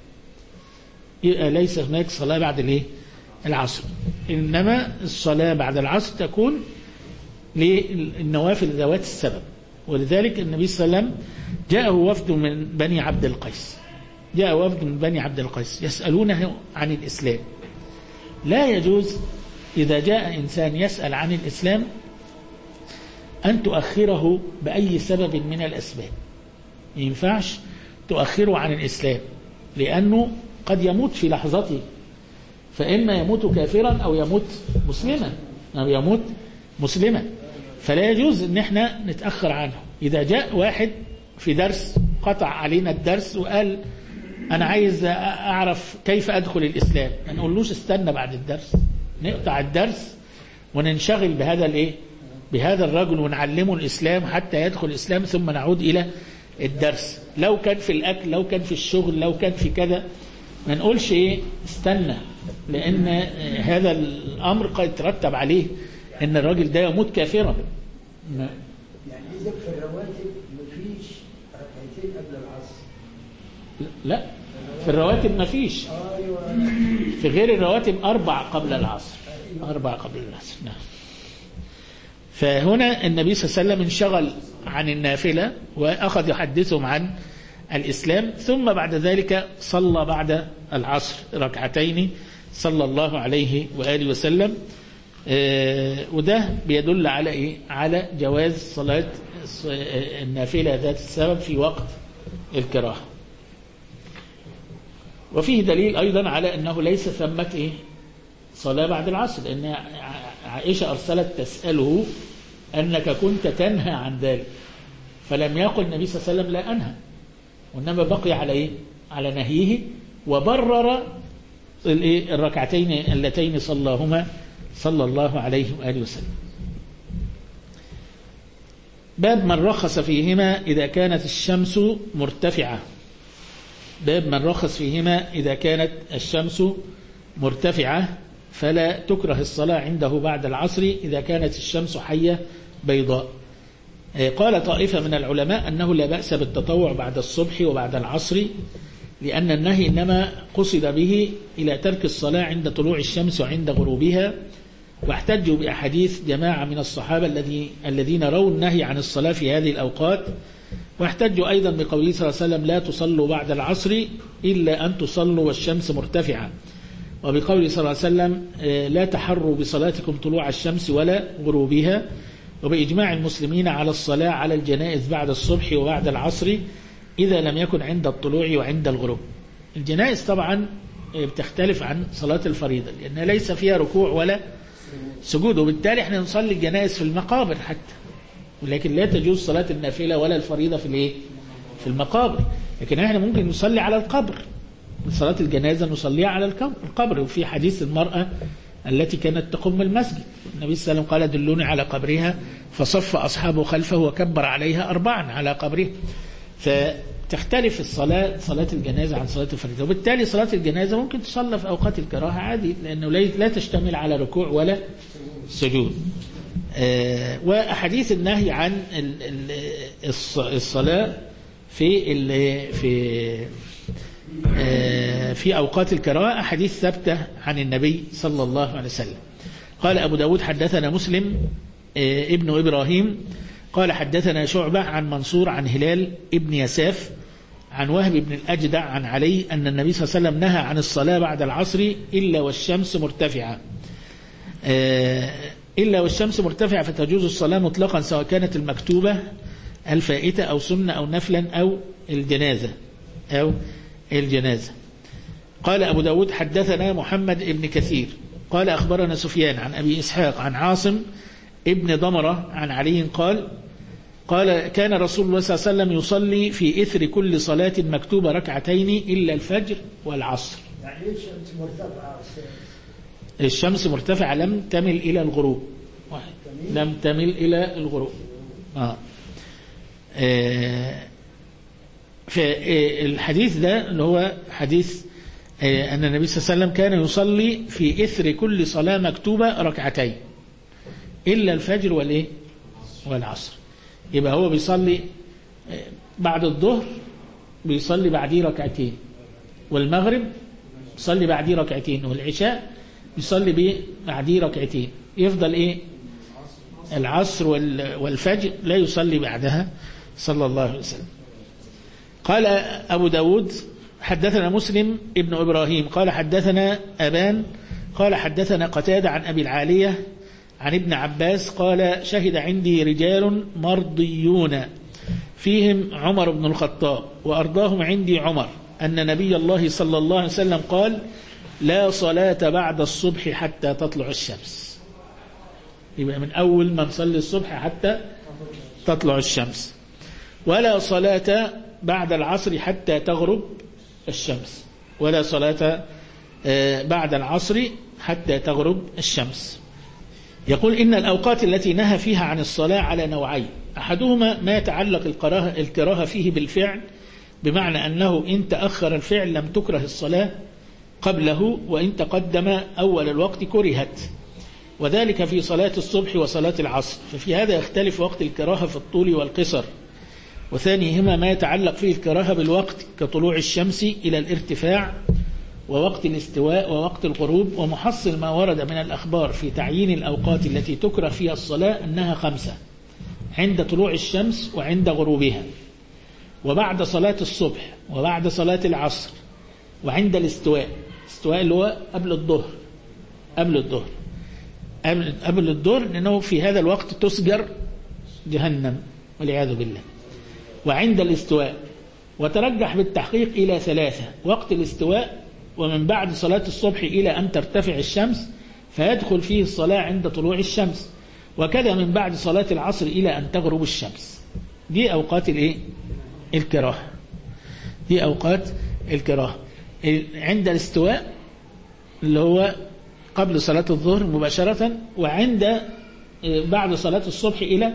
ليس هناك صلاة بعد العصر، إنما الصلاة بعد العصر تكون للنوافل ذوات السبب. ولذلك النبي صلى الله عليه وسلم جاءه وفد من بني عبد القيس، جاء وفد من بني عبد القيس يسألونه عن الإسلام. لا يجوز إذا جاء إنسان يسأل عن الإسلام أن تؤخره بأي سبب من الأسباب، ما ينفعش تؤخره عن الإسلام، لأنه قد يموت في لحظته، فإما يموت كافرا أو يموت مسلما فلا يجوز أن احنا نتأخر عنه. إذا جاء واحد في درس قطع علينا الدرس وقال أنا عايز أعرف كيف أدخل الإسلام، ما نقولوش استنى بعد الدرس، نقطع الدرس وننشغل بهذا الرجل ونعلمه الإسلام حتى يدخل الإسلام ثم نعود إلى الدرس. لو كان في الأكل، لو كان في الشغل، لو كان في كذا، ما نقولش استنى، لأن هذا الأمر قد يترتب عليه أن الراجل ده يموت كافرا. يعني إذا في الرواتب مفيش ركعتين قبل العصر؟ لا، في الرواتب مفيش. في غير الرواتب 4 قبل العصر، 4 قبل العصر. نعم. فهنا النبي صلى الله عليه وسلم انشغل عن النافلة وأخذ يحدثهم عن الإسلام، ثم بعد ذلك صلى بعد العصر ركعتين صلى الله عليه وآله وسلم. وده بيدل على على جواز صلاة النافلة ذات السبب في وقت الكراهة. وفيه دليل أيضا على أنه ليس ثمة صلاة بعد العصر، لأن عائشة أرسلت تسأله أنك كنت تنهى عن ذلك، فلم يقل النبي صلى الله عليه وسلم لا أنهى، وإنما بقي على نهيه، وبرر الركعتين اللتين صلاهما صلى الله عليه وآله وسلم. باب من رخص فيهما إذا كانت الشمس مرتفعة. باب من رخص فيهما إذا كانت الشمس مرتفعة فلا تكره الصلاة عنده بعد العصر إذا كانت الشمس حية بيضاء. قال طائفة من العلماء أنه لا بأس بالتطوع بعد الصبح وبعد العصر، لأن النهي إنما قصد به إلى ترك الصلاة عند طلوع الشمس وعند غروبها، واحتجوا بأحاديث جماعة من الصحابة الذين روا النهي عن الصلاة في هذه الأوقات، واحتجوا أيضا بقوله صلى الله عليه وسلم لا تصلوا بعد العصر إلا أن تصلوا والشمس مرتفعة، وبقوله صلى الله عليه وسلم لا تحروا بصلاتكم طلوع الشمس ولا غروبها، وبإجماع المسلمين على الصلاة على الجنائز بعد الصبح وبعد العصر إذا لم يكن عند الطلوع وعند الغروب. الجنائز طبعا بتختلف عن صلاة الفريضة لأنها ليس فيها ركوع ولا سجود، وبالتالي احنا نصلي الجنائز في المقابر حتى، ولكن لا تجوز صلاة النافلة ولا الفريضة في المقابر. لكن احنا ممكن نصلي على القبر، صلاة الجنازة نصليها على القبر. وفي حديث المرأة التي كانت تقوم المسجد النبي صلى الله عليه وسلم قال دلوني على قبرها فصف أصحابه خلفه وكبر عليها 4 على قبره. فتختلف صلاة الجنازة عن صلاة الفريضة، وبالتالي صلاة الجنازة ممكن تصلى في أوقات الكراهة عادي لأنه لا تشتمل على ركوع ولا سجود. وأحاديث النهي عن الصلاة في أوقات الكراهة أحاديث ثابتة عن النبي صلى الله عليه وسلم. قال أبو داود حدثنا مسلم ابن إبراهيم قال حدثنا شعبة عن منصور عن هلال ابن يساف عن وهب بن الأجدع عن علي أن النبي صلى الله عليه وسلم نهى عن الصلاة بعد العصر إلا والشمس مرتفعة. إلا والشمس مرتفعة فتجوز الصلاة مطلقا سواء كانت المكتوبة الفائتة أو سنة أو نفلا أو الجنازة. قال أبو داود حدثنا محمد ابن كثير قال أخبرنا سفيان عن أبي إسحاق عن عاصم ابن ضمرة عن علي قال كان رسول الله صلى الله عليه وسلم يصلي في إثر كل صلاة مكتوبة ركعتين إلا الفجر والعصر. يعني الشمس مرتفعة، الشمس مرتفعة لم تمل إلى الغروب، لم تمل إلى الغروب. فالحديث ده اللي هو حديث أن النبي صلى الله عليه وسلم كان يصلي في إثر كل صلاة مكتوبة ركعتين إلا الفجر والعصر. يبقى هو بيصلي بعد الظهر بيصلي بعديه ركعتين، والمغرب بيصلي بعديه ركعتين، والعشاء بيصلي بعديه ركعتين. يفضل العصر والفجر لا يصلي بعدها صلى الله عليه وسلم. قال أبو داود حدثنا مسلم ابن إبراهيم قال حدثنا أبان قال حدثنا قتادة عن أبي العالية عن ابن عباس قال شهد عندي رجال مرضيون فيهم عمر بن الخطاب وأرضاهم عندي عمر أن نبي الله صلى الله عليه وسلم قال لا صلاة بعد الصبح حتى تطلع الشمس. يبقى من أول ما نصلي الصبح حتى تطلع الشمس. ولا صلاة بعد العصر حتى تغرب الشمس، ولا صلاة بعد العصر حتى تغرب الشمس. يقول إن الأوقات التي نهى فيها عن الصلاة على نوعين، أحدهما ما يتعلق الكراهة فيه بالفعل، بمعنى أنه إن تأخر الفعل لم تكره الصلاة قبله، وإن تقدم أول الوقت كرهت، وذلك في صلاة الصبح وصلاة العصر. ففي هذا يختلف وقت الكراهة في الطول والقصر. وثانيهما ما يتعلق فيه الكراهة بالوقت كطلوع الشمس إلى الارتفاع ووقت الاستواء ووقت الغروب. ومحصل ما ورد من الأخبار في تعيين الأوقات التي تكره فيها الصلاة أنها 5: عند طلوع الشمس وعند غروبها، وبعد صلاة الصبح، وبعد صلاة العصر، وعند الاستواء. الاستواء اللي هو قبل الظهر لأنه في هذا الوقت تسجر جهنم والعياذ بالله. وعند الاستواء، وترجح بالتحقيق إلى 3: وقت الاستواء، ومن بعد صلاة الصبح إلى أن ترتفع الشمس فيدخل فيه الصلاة عند طلوع الشمس، وكذا من بعد صلاة العصر إلى أن تغرب الشمس. دي أوقات الكراهة. دي أوقات الكراهة. عند الاستواء اللي هو قبل صلاة الظهر مباشرة، وعند بعد صلاة الصبح إلى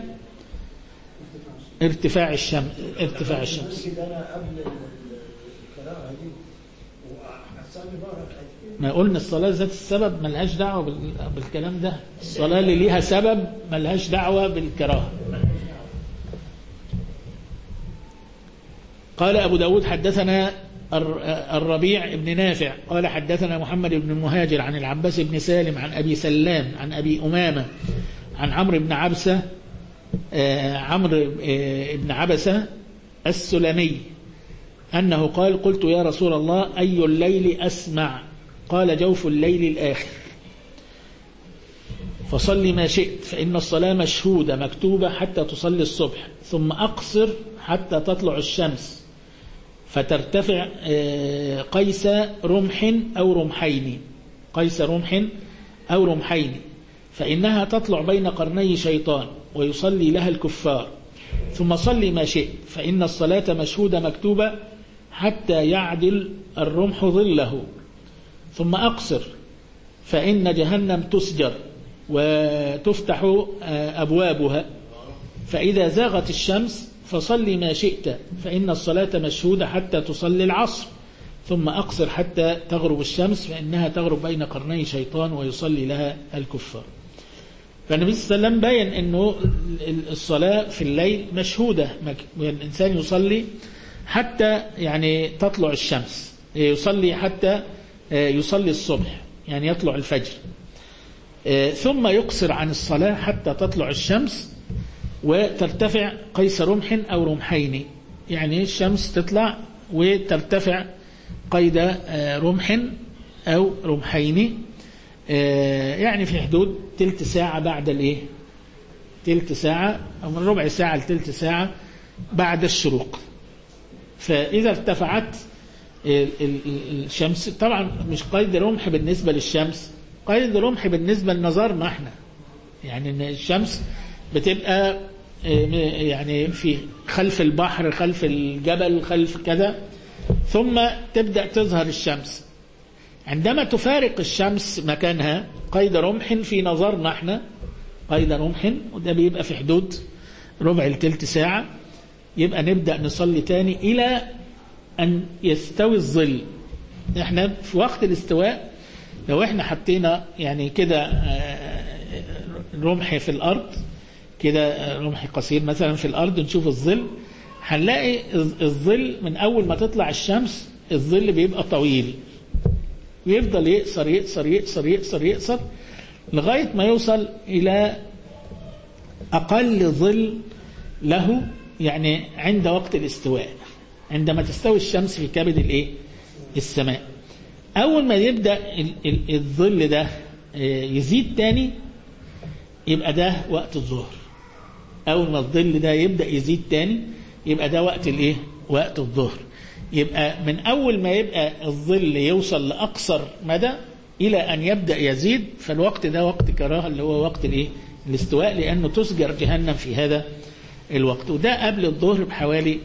ارتفاع الشمس. أنا قبل الكراهة دي وأصلي ما قلنا الصلاة ذات السبب ملهاش دعوة بالكلام ده. الصلاة اللي ليها سبب ملهاش دعوة بالكراهة. قال أبو داود حدثنا الربيع بن نافع قال حدثنا محمد بن المهاجر عن العباس بن سالم عن أبي سلام عن أبي أمامة عن عمرو بن عبسة بن عبسة السلمي أنه قال قلت يا رسول الله أي الليل أسمع؟ قال جوف الليل الآخر، فصل ما شئت فإن الصلاة مشهودة مكتوبة حتى تصلي الصبح، ثم أقصر حتى تطلع الشمس فترتفع قيس رمح أو رمحين فإنها تطلع بين قرني شيطان ويصلي لها الكفار، ثم صلي ما شئت فإن الصلاة مشهودة مكتوبة حتى يعدل الرمح ظله، ثم أقصر فإن جهنم تسجر وتفتح أبوابها، فإذا زاغت الشمس فصلي ما شئت فإن الصلاة مشهودة حتى تصلي العصر، ثم أقصر حتى تغرب الشمس فإنها تغرب بين قرني شيطان ويصلي لها الكفار. فالنبي صلى الله عليه وسلم بين أنه الصلاة في الليل مشهودة، الإنسان يصلي حتى يعني تطلع الشمس، يصلي حتى يصلي الصبح يعني يطلع الفجر، ثم يقصر عن الصلاة حتى تطلع الشمس وترتفع قيس رمح أو رمحين، يعني الشمس تطلع وترتفع قيد رمح أو رمحين، يعني في حدود تلت ساعة بعد الايه، تلت ساعة او من ربع ساعة لتلت ساعة بعد الشروق. فإذا ارتفعت الشمس، طبعا مش قيد رمح بالنسبة للشمس، قيد رمح بالنسبة لنظرنا احنا، يعني ان الشمس بتبقى يعني في خلف البحر، خلف الجبل، خلف كذا، ثم تبدأ تظهر الشمس. عندما تفارق الشمس مكانها قيد رمح في نظرنا احنا، قيد رمح، وده بيبقى في حدود ربع لتلت ساعة، يبقى نبدأ نصلي تاني إلى أن يستوي الظل. احنا في وقت الاستواء لو احنا حطينا يعني كده رمح في الأرض، كده رمح قصير مثلا في الأرض، نشوف الظل، هنلاقي الظل من أول ما تطلع الشمس الظل بيبقى طويل، ويفضل يقصر يقصر يقصر يقصر يقصر لغاية ما يوصل إلى أقل ظل له، يعني عند وقت الاستواء، عندما تستوي الشمس في كبد الايه السماء. أول ما يبدأ الظل ده يزيد تاني يبقى ده وقت الظهر. أول ما الظل ده يبدأ يزيد تاني يبقى ده وقت الايه، وقت الظهر. يبقى من أول ما يبقى الظل يوصل لأقصر مدى إلى أن يبدأ يزيد، فالوقت ده وقت كراهة اللي هو وقت الايه، الاستواء، لأنه تسجر جهنم في هذا الوقت. وده قبل الظهر بحوالي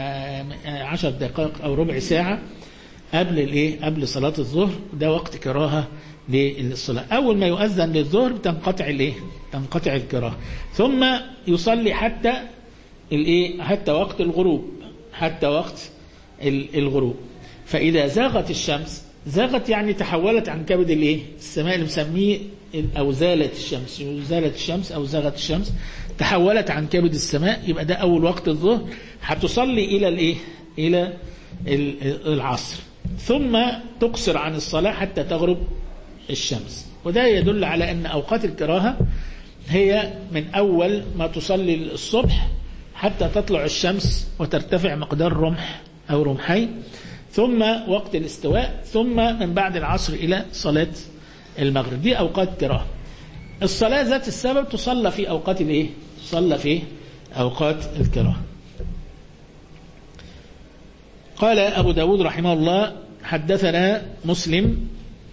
10 دقائق أو ربع ساعة قبل الايه، قبل صلاة الظهر. ده وقت كراهة للصلاة. أول ما يؤذن للظهر تنقطع الايه، تنقطع الكراهة، ثم يصلي حتى الايه، حتى وقت الغروب، حتى وقت الغروب. فإذا زاغت الشمس، زاغت يعني تحولت عن كبد الايه السماء، اللي مسميه أو زالت الشمس، زالت الشمس أو زاغت الشمس، تحولت عن كبد السماء، يبقى ده أول وقت الظهر. هتصلي إلى الايه، إلى العصر، ثم تقصر عن الصلاة حتى تغرب الشمس. وده يدل على أن أوقات الكراهة هي من أول ما تصلي الصبح حتى تطلع الشمس وترتفع مقدار رمح أو رمحين، ثم وقت الاستواء، ثم من بعد العصر إلى صلاة المغرب. دي أوقات كراهة. الصلاة ذات السبب تصلى في أوقات الايه، تصلى في أوقات الكراهة. قال أبو داود رحمه الله حدثنا مسلم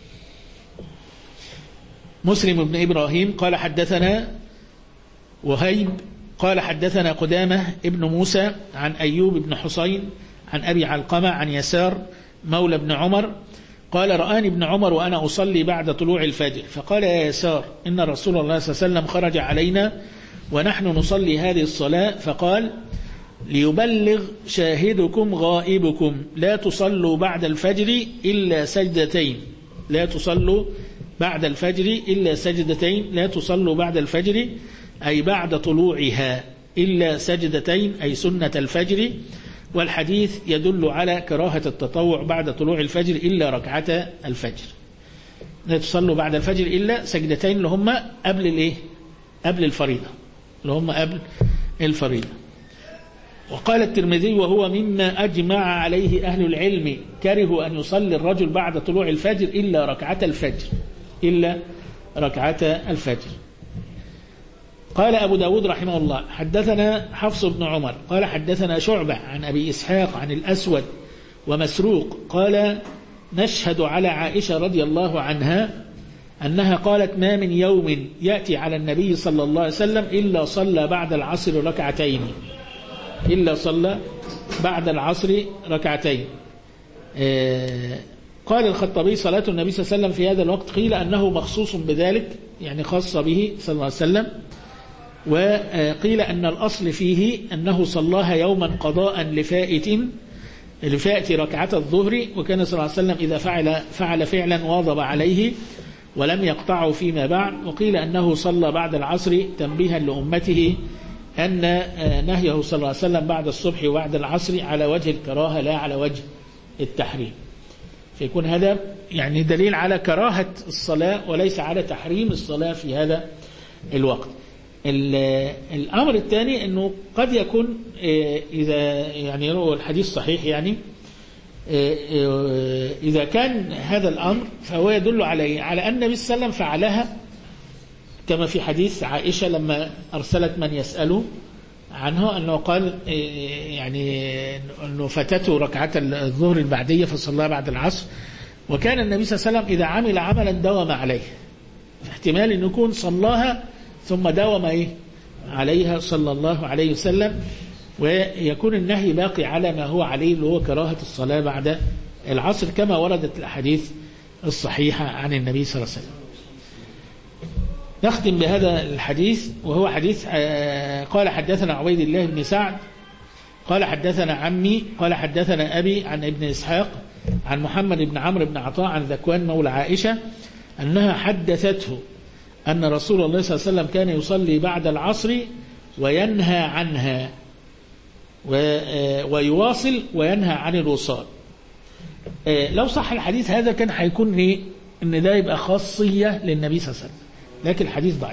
بن إبراهيم قال حدثنا وهيب قال حدثنا قدامة ابن موسى عن أيوب بن حسين عن أبي علقمة عن يسار مولى ابن عمر قال رآني ابن عمر وأنا أصلي بعد طلوع الفجر، فقال يا يسار إن رسول الله صلى الله عليه وسلم خرج علينا ونحن نصلي هذه الصلاة، فقال ليبلغ شاهدكم غائبكم لا تصلوا بعد الفجر إلا سجدتين، لا تصلوا بعد الفجر إلا سجدتين، لا تصلوا بعد الفجر أي بعد طلوعها إلا سجدتين أي سنة الفجر. والحديث يدل على كراهة التطوع بعد طلوع الفجر إلا ركعة الفجر، لا تصلوا بعد الفجر إلا سجدتين اللي هم قبل الايه، قبل الفريضة، اللي هم قبل الفريضة. وقال الترمذي وهو مما أجمع عليه أهل العلم كرهوا أن يصلي الرجل بعد طلوع الفجر إلا ركعة الفجر، إلا ركعة الفجر. قال أبو داود رحمه الله حدثنا حفص بن عمر قال حدثنا شعبة عن أبي إسحاق عن الأسود ومسروق قال نشهد على عائشة رضي الله عنها أنها قالت ما من يوم يأتي على النبي صلى الله عليه وسلم إلا صلى بعد العصر ركعتين، إلا صلى بعد العصر ركعتين. قال الخطابي صلاة النبي صلى الله عليه وسلم في هذا الوقت قيل أنه مخصوص بذلك، يعني خاص به صلى الله عليه وسلم، وقيل أن الأصل فيه أنه صلاها يوما قضاء لفائت ركعة الظهر، وكان صلى الله عليه وسلم إذا فعل فعلا واظب عليه ولم يقطعه فيما بعد. وقيل أنه صلى بعد العصر تنبيها لأمته أن نهيه صلى الله عليه وسلم بعد الصبح وبعد العصر على وجه الكراهة لا على وجه التحريم، فيكون هذا يعني دليل على كراهة الصلاة وليس على تحريم الصلاة في هذا الوقت. الأمر الثاني أنه قد يكون إذا يعني هو الحديث صحيح، يعني إذا كان هذا الأمر فهو يدل على أن النبي صلى الله عليه وسلم فعلها كما في حديث عائشة لما أرسلت من يسأله عنه أنه قال يعني أنه فاتته ركعة الظهر البعدية فصلى بعد العصر، وكان النبي صلى الله عليه وسلم إذا عمل عملا دوم عليه، احتمال أن يكون صلاها ثم دوم عليها صلى الله عليه وسلم، ويكون النهي باقي على ما هو عليه اللي هو كراهة الصلاة بعد العصر كما وردت الأحاديث الصحيحة عن النبي صلى الله عليه وسلم. نختم بهذا الحديث وهو حديث قال حدثنا عبيد الله بن سعد قال حدثنا عمي قال حدثنا أبي عن ابن إسحاق عن محمد بن عمرو بن عطاء عن ذكوان مولى عائشة أنها حدثته أن رسول الله صلى الله عليه وسلم كان يصلي بعد العصر وينهى عنها ويواصل وينهى عن الوصال. لو صح الحديث هذا كان هيكون إن ده يبقى خاصية للنبي صلى الله عليه وسلم، لكن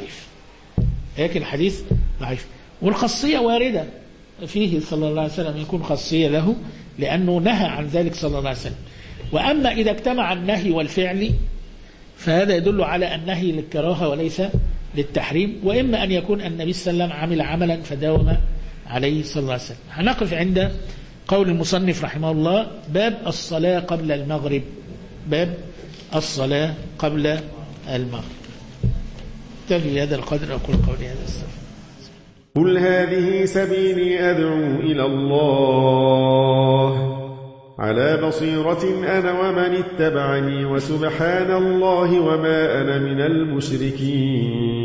الحديث ضعيف، والخاصية واردة فيه صلى الله عليه وسلم يكون خاصية له لأنه نهى عن ذلك صلى الله عليه وسلم. وأما إذا اجتمع النهي والفعل فهذا يدل على النهي للكراهة وليس للتحريم، وإما أن يكون النبي صلى الله عليه وسلم عمل عملا فداوم عليه صلى الله عليه وسلم. هنقف عند قول المصنف رحمه الله باب الصلاة قبل المغرب. باب الصلاة قبل المغرب. تفي هذا القدر أقول قولي هذا السلام. قل هذه سبيلي أدعو إلى الله على بصيرة أنا ومن اتبعني وسبحان الله وما أنا من المشركين.